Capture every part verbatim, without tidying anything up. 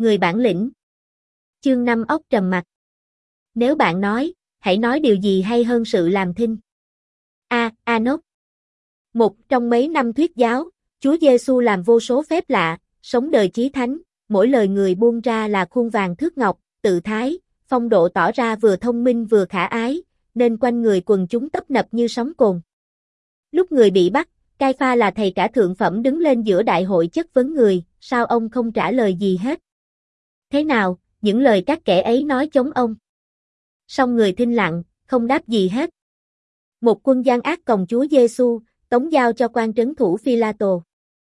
Người bản lĩnh. Chương năm ốc trầm mặt. Nếu bạn nói, hãy nói điều gì hay hơn sự làm thinh. A. Enoch. Một trong mấy năm thuyết giáo, Chúa Giêsu làm vô số phép lạ, sống đời chí thánh, mỗi lời người buông ra là khuôn vàng thước ngọc, tự thái, phong độ tỏ ra vừa thông minh vừa khả ái, nên quanh người quần chúng tấp nập như sóng cồn. Lúc người bị bắt, Cai-pha là thầy cả thượng phẩm đứng lên giữa đại hội chất vấn người, sao ông không trả lời gì hết? Thế nào, những lời các kẻ ấy nói chống ông? Song người thinh lặng, không đáp gì hết. Một quân gian ác còng Chúa Giêsu, tống giao cho quan trấn thủ Phi-la-tô.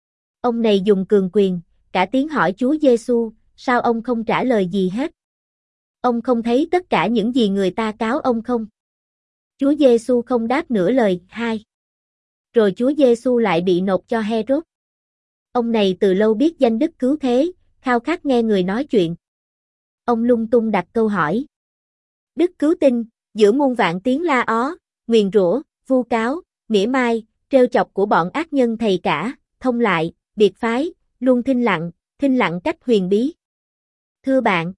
Ông này dùng cường quyền, cả tiếng hỏi Chúa Giêsu, sao ông không trả lời gì hết? Ông không thấy tất cả những gì người ta cáo ông không? Chúa Giêsu không đáp nửa lời. Hai. Rồi Chúa Giêsu lại bị nộp cho Hê-rốt. Ông này từ lâu biết danh đức cứu thế, khao khát nghe người nói chuyện. Ông lung tung đặt câu hỏi. Đức cứu tinh, giữa muôn vạn tiếng la ó, nguyền rủa, vu cáo, mỉa mai, trêu chọc của bọn ác nhân thầy cả, thông lại, biệt phái, luôn thinh lặng, thinh lặng cách huyền bí. Thưa bạn,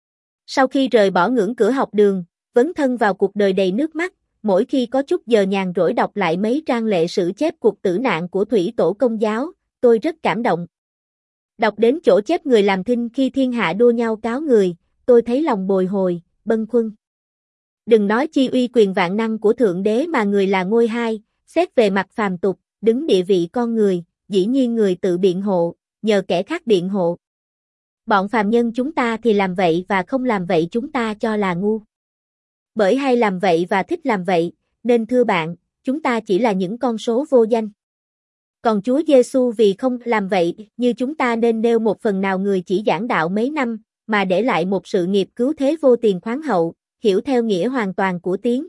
sau khi rời bỏ ngưỡng cửa học đường, vấn thân vào cuộc đời đầy nước mắt, mỗi khi có chút giờ nhàn rỗi đọc lại mấy trang lệ sử chép cuộc tử nạn của thủy tổ Công giáo, tôi rất cảm động. Đọc đến chỗ chép người làm thinh khi thiên hạ đua nhau cáo người, tôi thấy lòng bồi hồi, bâng khuâng. Đừng nói chi uy quyền vạn năng của Thượng Đế mà người là ngôi hai, xét về mặt phàm tục, đứng địa vị con người, dĩ nhiên người tự biện hộ, nhờ kẻ khác biện hộ. Bọn phàm nhân chúng ta thì làm vậy và không làm vậy chúng ta cho là ngu. Bởi hay làm vậy và thích làm vậy, nên thưa bạn, chúng ta chỉ là những con số vô danh. Còn Chúa Giêsu vì không làm vậy, như chúng ta nên nêu một phần nào người chỉ giảng đạo mấy năm, mà để lại một sự nghiệp cứu thế vô tiền khoáng hậu, hiểu theo nghĩa hoàn toàn của tiếng.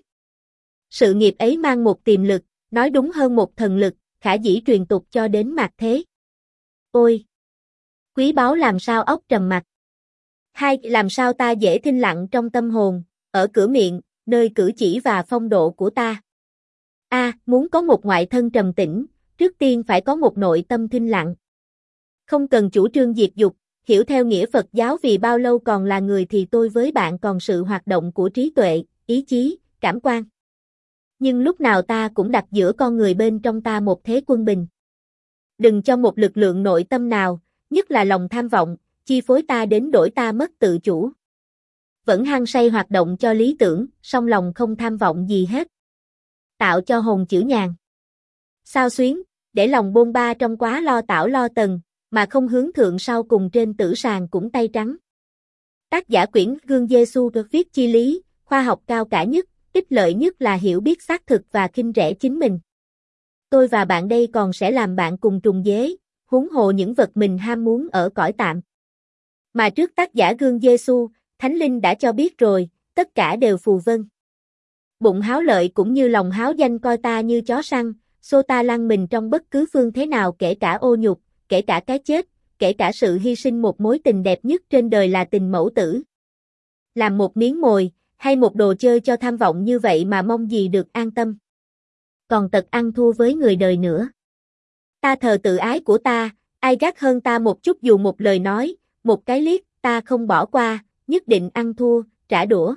Sự nghiệp ấy mang một tiềm lực, nói đúng hơn một thần lực, khả dĩ truyền tục cho đến mạt thế. Ôi! Quý báu làm sao ốc trầm mặt. Hai, làm sao ta dễ thinh lặng trong tâm hồn, ở cửa miệng, nơi cử chỉ và phong độ của ta. A. Muốn có một ngoại thân trầm tĩnh, trước tiên phải có một nội tâm thinh lặng. Không cần chủ trương diệt dục, hiểu theo nghĩa Phật giáo vì bao lâu còn là người thì tôi với bạn còn sự hoạt động của trí tuệ, ý chí, cảm quan. Nhưng lúc nào ta cũng đặt giữa con người bên trong ta một thế quân bình. Đừng cho một lực lượng nội tâm nào, nhất là lòng tham vọng, chi phối ta đến đổi ta mất tự chủ. Vẫn hăng say hoạt động cho lý tưởng, song lòng không tham vọng gì hết. Tạo cho hồn chữ nhàn. Sao xuyến, để lòng bôn ba trong quá lo tảo lo tần, mà không hướng thượng sau cùng trên tử sàn cũng tay trắng. Tác giả quyển Gương Giêsu được viết chi lý, khoa học cao cả nhất, ích lợi nhất là hiểu biết xác thực và khinh rẻ chính mình. Tôi và bạn đây còn sẽ làm bạn cùng trùng dế, huống hồ những vật mình ham muốn ở cõi tạm. Mà trước tác giả Gương Giêsu, Thánh Linh đã cho biết rồi, tất cả đều phù vân. Bụng háo lợi cũng như lòng háo danh coi ta như chó săn, xô ta lăn mình trong bất cứ phương thế nào kể cả ô nhục, kể cả cái chết, kể cả sự hy sinh một mối tình đẹp nhất trên đời là tình mẫu tử. Làm một miếng mồi, hay một đồ chơi cho tham vọng như vậy mà mong gì được an tâm. Còn tật ăn thua với người đời nữa. Ta thờ tự ái của ta, ai gắt hơn ta một chút dù một lời nói, một cái liếc, ta không bỏ qua, nhất định ăn thua, trả đũa.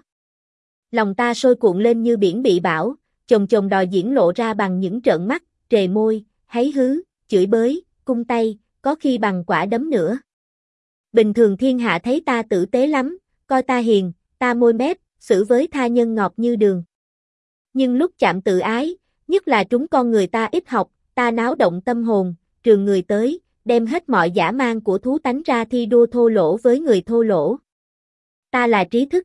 Lòng ta sôi cuộn lên như biển bị bão, chồng chồng đòi diễn lộ ra bằng những trợn mắt, trề môi, háy hứ, chửi bới, cung tay, có khi bằng quả đấm nữa. Bình thường thiên hạ thấy ta tử tế lắm, coi ta hiền, ta môi mép, xử với tha nhân ngọt như đường. Nhưng lúc chạm tự ái, nhất là trúng con người ta ít học, ta náo động tâm hồn, trường người tới, đem hết mọi dã man của thú tánh ra thi đua thô lỗ với người thô lỗ. Ta là trí thức.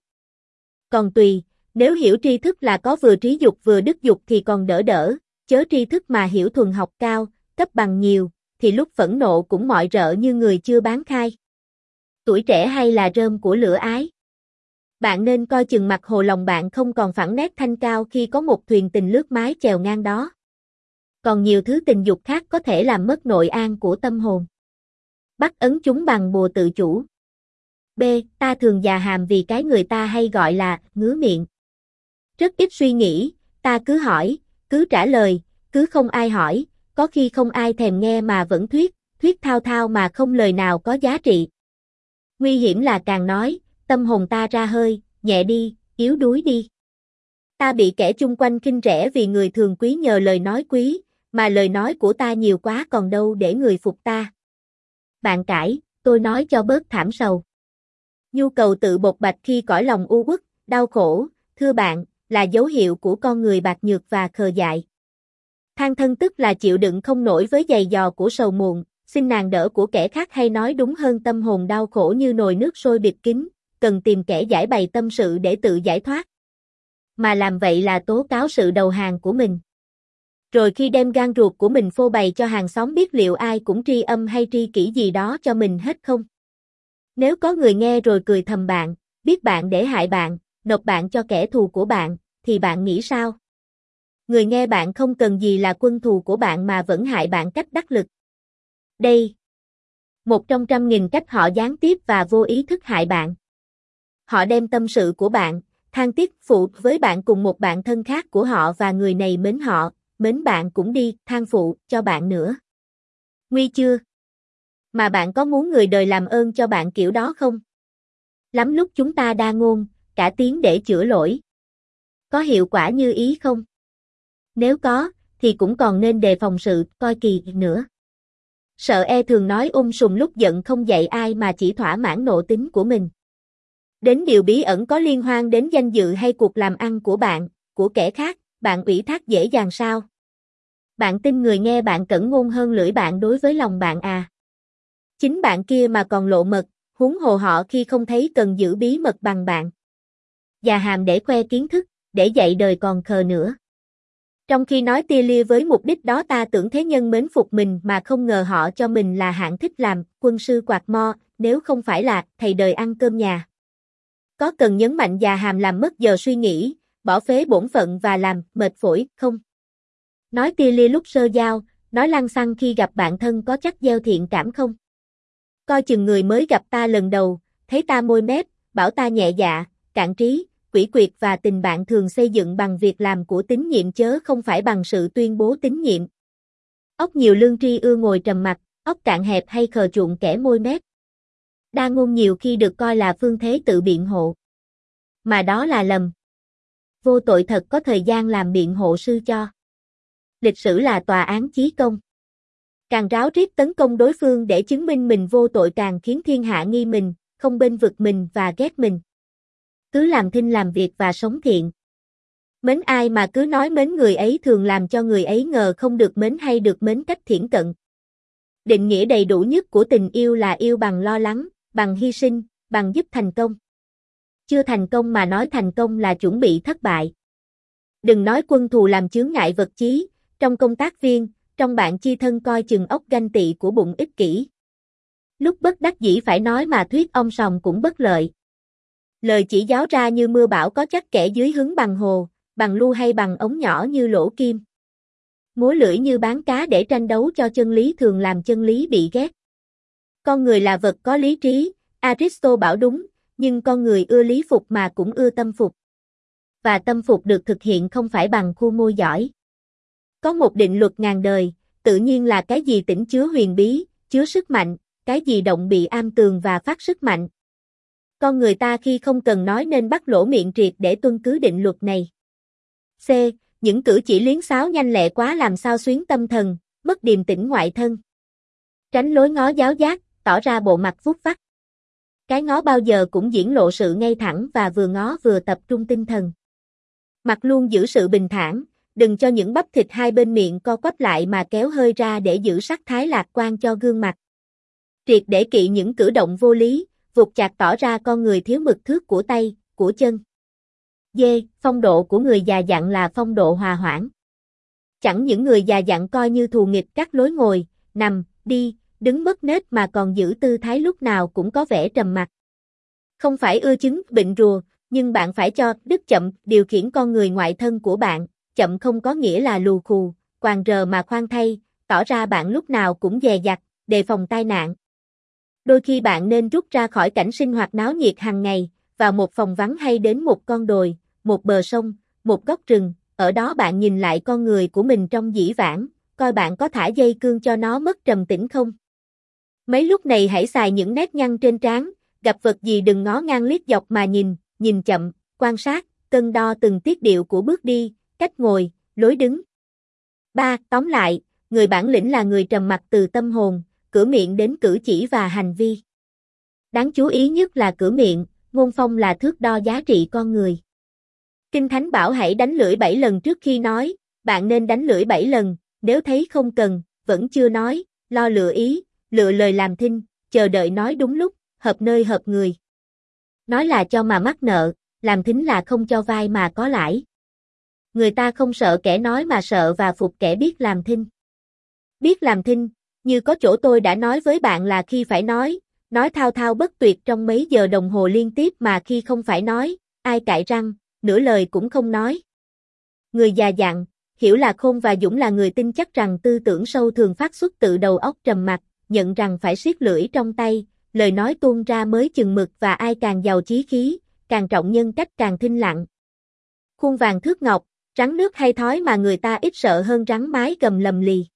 Còn tùy, nếu hiểu tri thức là có vừa trí dục vừa đức dục thì còn đỡ đỡ, chớ tri thức mà hiểu thuần học cao, cấp bằng nhiều, thì lúc phẫn nộ cũng mọi rợ như người chưa bán khai. Tuổi trẻ hay là rơm của lửa ái. Bạn nên coi chừng mặt hồ lòng bạn không còn phẳng nét thanh cao khi có một thuyền tình lướt mái chèo ngang đó. Còn nhiều thứ tình dục khác có thể làm mất nội an của tâm hồn. Bắt ấn chúng bằng bùa tự chủ. B. Ta thường già hàm vì cái người ta hay gọi là ngứa miệng. Rất ít suy nghĩ, ta cứ hỏi, cứ trả lời, cứ không ai hỏi, có khi không ai thèm nghe mà vẫn thuyết, thuyết thao thao mà không lời nào có giá trị. Nguy hiểm là càng nói, tâm hồn ta ra hơi, nhẹ đi, yếu đuối đi. Ta bị kẻ chung quanh khinh rẻ vì người thường quý nhờ lời nói quý, mà lời nói của ta nhiều quá còn đâu để người phục ta. Bạn cãi, tôi nói cho bớt thảm sầu. Nhu cầu tự bộc bạch khi cõi lòng u uất, đau khổ, thưa bạn, là dấu hiệu của con người bạc nhược và khờ dại. Than thân tức là chịu đựng không nổi với giày dò của sầu muộn, xin nàng đỡ của kẻ khác hay nói đúng hơn tâm hồn đau khổ như nồi nước sôi bịt kín, cần tìm kẻ giải bày tâm sự để tự giải thoát. Mà làm vậy là tố cáo sự đầu hàng của mình. Rồi khi đem gan ruột của mình phô bày cho hàng xóm biết liệu ai cũng tri âm hay tri kỷ gì đó cho mình hết không? Nếu có người nghe rồi cười thầm bạn, biết bạn để hại bạn, nộp bạn cho kẻ thù của bạn, thì bạn nghĩ sao? Người nghe bạn không cần gì là quân thù của bạn mà vẫn hại bạn cách đắc lực. Đây, một trong trăm nghìn cách họ gián tiếp và vô ý thức hại bạn. Họ đem tâm sự của bạn, than tiếc phụ với bạn cùng một bạn thân khác của họ và người này mến họ, mến bạn cũng đi than phụ cho bạn nữa. Nguy chưa? Mà bạn có muốn người đời làm ơn cho bạn kiểu đó không? Lắm lúc chúng ta đa ngôn, cả tiếng để chữa lỗi. Có hiệu quả như ý không? Nếu có, thì cũng còn nên đề phòng sự coi kỳ nữa. Sợ e thường nói um sùm lúc giận không dạy ai mà chỉ thỏa mãn nộ tính của mình. Đến điều bí ẩn có liên quan đến danh dự hay cuộc làm ăn của bạn, của kẻ khác, bạn ủy thác dễ dàng sao? Bạn tin người nghe bạn cẩn ngôn hơn lưỡi bạn đối với lòng bạn à? Chính bạn kia mà còn lộ mật, huống hồ họ khi không thấy cần giữ bí mật bằng bạn. Già hàm để khoe kiến thức, để dạy đời còn khờ nữa. Trong khi nói tia lia với mục đích đó ta tưởng thế nhân mến phục mình mà không ngờ họ cho mình là hạng thích làm quân sư quạt mo, nếu không phải là thầy đời ăn cơm nhà. Có cần nhấn mạnh già hàm làm mất giờ suy nghĩ, bỏ phế bổn phận và làm mệt phổi không? Nói tia lia lúc sơ giao, nói lăng xăng khi gặp bạn thân có chắc gieo thiện cảm không? Coi chừng người mới gặp ta lần đầu, thấy ta môi mép, bảo ta nhẹ dạ, cạn trí, quỷ quyệt và tình bạn thường xây dựng bằng việc làm của tín nhiệm chớ không phải bằng sự tuyên bố tín nhiệm. Ốc nhiều lương tri ưa ngồi trầm mặc, ốc cạn hẹp hay khờ chuộng kẻ môi mép. Đa ngôn nhiều khi được coi là phương thế tự biện hộ. Mà đó là lầm. Vô tội thật có thời gian làm biện hộ sư cho. Lịch sử là tòa án chí công. Càng ráo riết tấn công đối phương để chứng minh mình vô tội càng khiến thiên hạ nghi mình, không bênh vực mình và ghét mình. Cứ làm thinh làm việc và sống thiện. Mến ai mà cứ nói mến người ấy thường làm cho người ấy ngờ không được mến hay được mến cách thiển cận. Định nghĩa đầy đủ nhất của tình yêu là yêu bằng lo lắng, bằng hy sinh, bằng giúp thành công. Chưa thành công mà nói thành công là chuẩn bị thất bại. Đừng nói quân thù làm chướng ngại vật chí, trong công tác viên, trong bạn chi thân coi chừng ốc ganh tị của bụng ích kỷ. Lúc bất đắc dĩ phải nói mà thuyết ong sòng cũng bất lợi. Lời chỉ giáo ra như mưa bão có chắc kẻ dưới hứng bằng hồ, bằng lu hay bằng ống nhỏ như lỗ kim. Múa lưỡi như bán cá để tranh đấu cho chân lý thường làm chân lý bị ghét. Con người là vật có lý trí, Aristo bảo đúng, nhưng con người ưa lý phục mà cũng ưa tâm phục. Và tâm phục được thực hiện không phải bằng khu môi giỏi. Có một định luật ngàn đời, tự nhiên là cái gì tĩnh chứa huyền bí, chứa sức mạnh, cái gì động bị am tường và phát sức mạnh. Con người ta khi không cần nói nên bắt lỗ miệng triệt để tuân cứ định luật này. C. Những cử chỉ liến xáo nhanh lẹ quá làm sao xuyến tâm thần, mất điềm tĩnh ngoại thân. Tránh lối ngó giáo giác, tỏ ra bộ mặt phúc vắt. Cái ngó bao giờ cũng diễn lộ sự ngay thẳng và vừa ngó vừa tập trung tinh thần. Mặt luôn giữ sự bình thản, đừng cho những bắp thịt hai bên miệng co quắp lại mà kéo hơi ra để giữ sắc thái lạc quan cho gương mặt. Triệt để kỵ những cử động vô lý, vụt chạc tỏ ra con người thiếu mực thước của tay, của chân. D. Phong độ của người già dặn là phong độ hòa hoãn. Chẳng những người già dặn coi như thù nghịch các lối ngồi, nằm, đi, đứng mất nết mà còn giữ tư thái lúc nào cũng có vẻ trầm mặc. Không phải ưa chứng bệnh rùa, nhưng bạn phải cho đức chậm điều khiển con người ngoại thân của bạn, chậm không có nghĩa là lù khù, quàng rờ mà khoan thay, tỏ ra bạn lúc nào cũng dè dặt, đề phòng tai nạn. Đôi khi bạn nên rút ra khỏi cảnh sinh hoạt náo nhiệt hàng ngày, vào một phòng vắng hay đến một con đồi, một bờ sông, một góc rừng, ở đó bạn nhìn lại con người của mình trong dĩ vãng, coi bạn có thả dây cương cho nó mất trầm tĩnh không. Mấy lúc này hãy xài những nét nhăn trên trán, gặp vật gì đừng ngó ngang liếc dọc mà nhìn, nhìn chậm, quan sát, cân đo từng tiết điệu của bước đi, cách ngồi, lối đứng. ba. Tóm lại, người bản lĩnh là người trầm mặc từ tâm hồn, cửa miệng đến cử chỉ và hành vi. Đáng chú ý nhất là cửa miệng, ngôn phong là thước đo giá trị con người. Kinh Thánh bảo hãy đánh lưỡi bảy lần trước khi nói, bạn nên đánh lưỡi bảy lần, nếu thấy không cần, vẫn chưa nói, lo lựa ý, lựa lời làm thinh, chờ đợi nói đúng lúc, hợp nơi hợp người. Nói là cho mà mắc nợ, làm thính là không cho vai mà có lãi. Người ta không sợ kẻ nói mà sợ và phục kẻ biết làm thinh. Biết làm thinh, như có chỗ tôi đã nói với bạn là khi phải nói, nói thao thao bất tuyệt trong mấy giờ đồng hồ liên tiếp mà khi không phải nói, ai cãi răng, nửa lời cũng không nói. Người già dặn, hiểu là khôn và dũng là người tin chắc rằng tư tưởng sâu thường phát xuất từ đầu óc trầm mặc, nhận rằng phải siết lưỡi trong tay, lời nói tuôn ra mới chừng mực và ai càng giàu chí khí, càng trọng nhân cách càng thinh lặng. Khuôn vàng thước ngọc, rắn nước hay thói mà người ta ít sợ hơn rắn mái gầm lầm lì.